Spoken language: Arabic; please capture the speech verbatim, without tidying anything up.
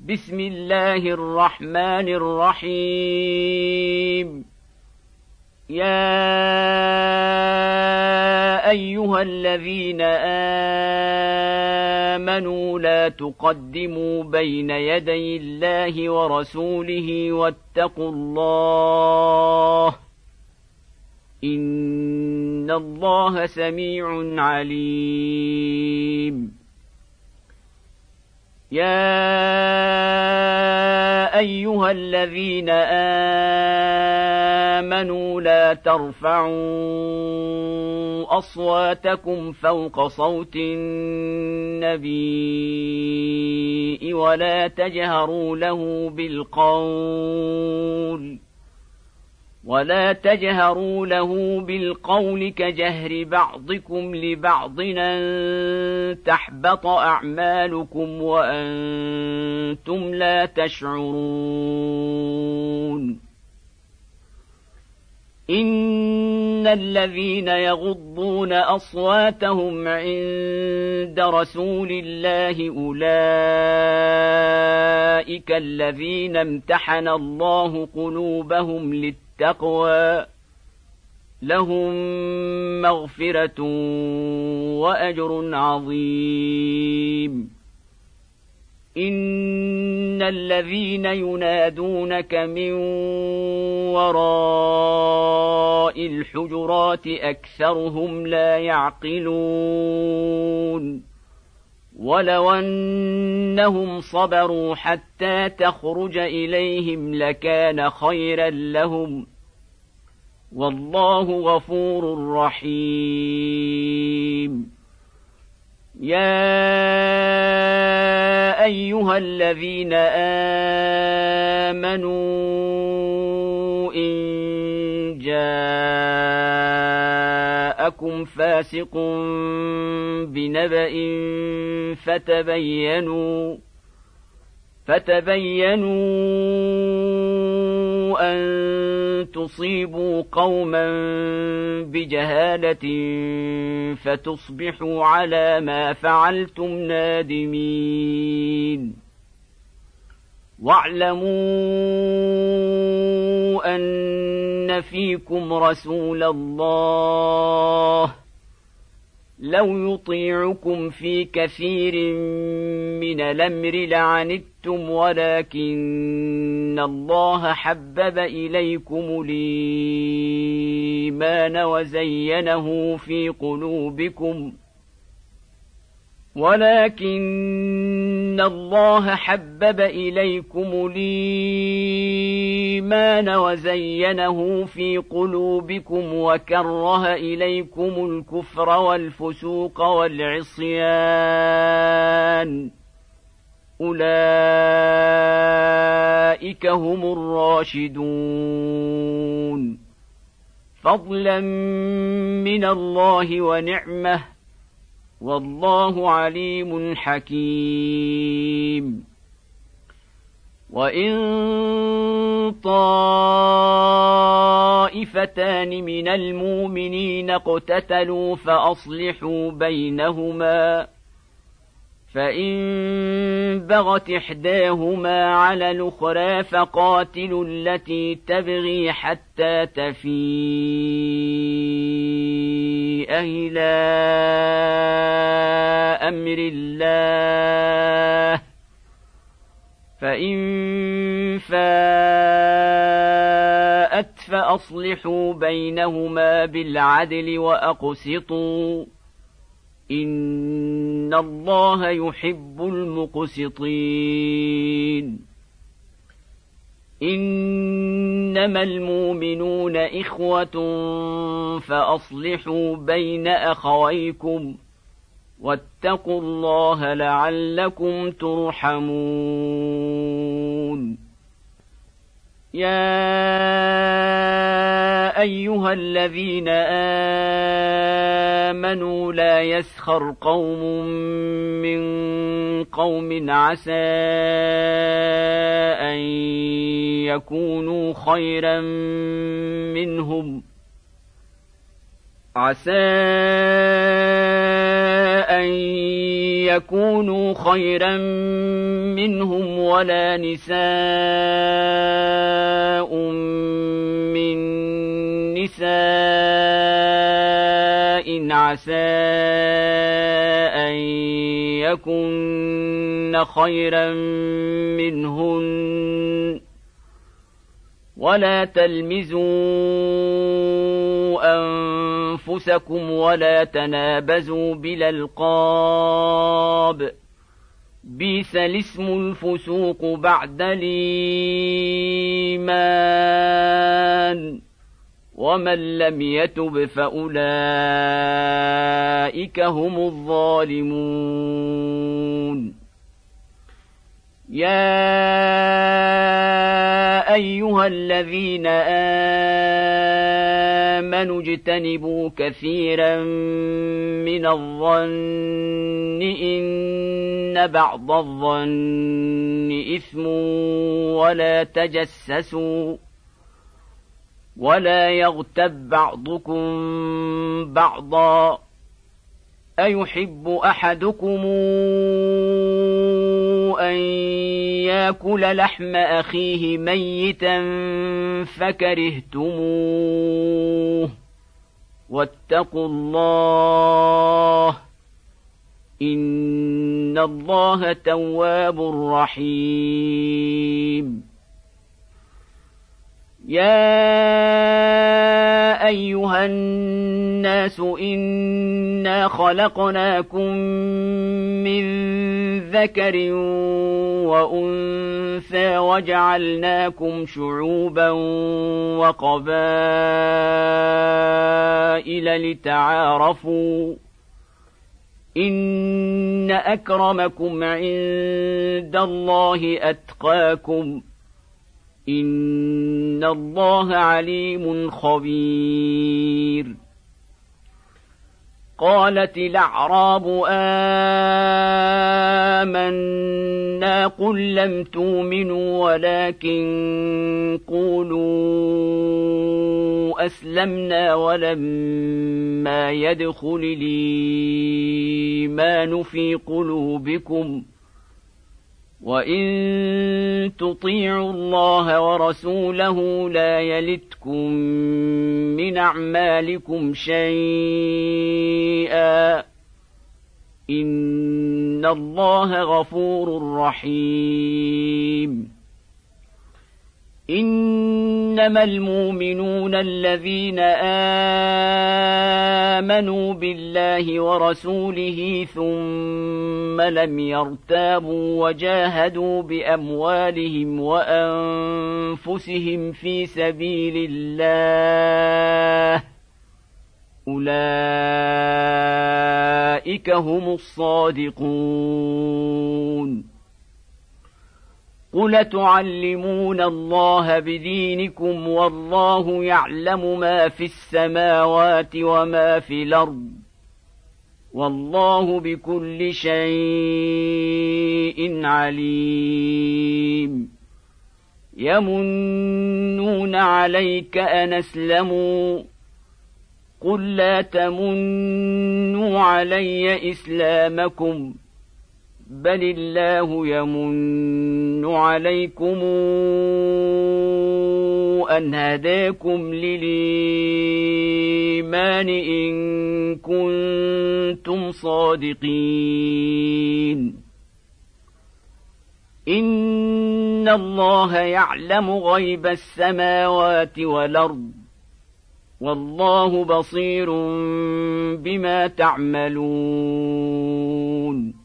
بسم الله الرحمن الرحيم. يا أيها الذين آمنوا لا تقدموا بين يدي الله ورسوله واتقوا الله إن الله سميع عليم. يا أيها الذين آمنوا لا ترفعوا أصواتكم فوق صوت النبي ولا تجهروا له بالقول ولا تجهروا له بالقول كجهر بعضكم لبعض أن تحبط أعمالكم وأنتم لا تشعرون. إن الذين يغضون أصواتهم عند رسول الله أولئك الذين امتحن الله قلوبهم للتقوى التقوى لهم مغفرة وأجر عظيم. إن الذين ينادونك من وراء الحجرات أكثرهم لا يعقلون. ولو أنهم صبروا حتى تخرج إليهم لكان خيرا لهم والله غفور رحيم. يا أيها الذين آمنوا إن جاءكم فاسق بنبأ فتبينوا فتبينوا أن تصيبوا قوما بجهالة فتصبحوا على ما فعلتم نادمين. واعلموا أن فيكم رسول الله لو يطيعكم في كثير من الأمر لعنتم ولكن الله حبب إليكم الإيمان وزينه في قلوبكم ولكن الله حبب إليكم الإيمان وزينه في قلوبكم وكره إليكم الكفر والفسوق والعصيان أولئك هم الراشدون فضلا من الله ونعمه والله عليم حكيم. وإن طائفتان من المؤمنين اقتتلوا فأصلحوا بينهما فإن بغت إحداهما على الأخرى فقاتلوا التي تبغي حتى تفيء إلى أمر الله فإن فاءت فأصلحوا بينهما بالعدل وأقسطوا إن الله يحب المقسطين. إنما المؤمنون إخوة فأصلحوا بين أخويكم واتقوا الله لعلكم ترحمون. يا أيها الذين آمنوا لا يسخر قوم من قوم عسى أن يكونوا خيرا منهم عسى أن يكونوا خيرا منهم ولا نساء من نساء عسى أن يكن خيرا منهن ولا تلمزوا أنفسكم ولا تنابزوا بالألقاب بئس الاسم الفسوق بعد الإيمان ومن لم يتب فأولئك هم الظالمون يا أيها الذين آمنوا اجتنبوا كثيرا من الظن إن بعض الظن إثم ولا تجسسوا ولا يغتب بعضكم بعضا أيحب أحدكم أن يأكل لحم أخيه ميتا فكرهتموه واتقوا الله إن الله تواب رحيم يا أيها الناس إنا خلقناكم من ذكر وأنثى وجعلناكم شعوبا وقبائل لتعارفوا إن أكرمكم عند الله أتقاكم إن الله عليم خبير قالت الأعراب آمنا قل لم تؤمنوا ولكن قولوا أسلمنا ولما يدخل الإيمان في قلوبكم وإن تطيعوا الله ورسوله لا يلتكم من أعمالكم شيئا إن الله غفور رحيم إنما المؤمنون الذين آمنوا بالله ورسوله ثم لم يرتابوا وجاهدوا بأموالهم وأنفسهم في سبيل الله أولئك هم الصادقون قل تعلمون الله بدينكم والله يعلم ما في السماوات وما في الأرض والله بكل شيء عليم يمنون عليك أن أسلموا قل لا تمنوا علي إسلامكم بل الله يمن عليكم أن هداكم للإيمان إن كنتم صادقين إن الله يعلم غيب السماوات والأرض والله بصير بما تعملون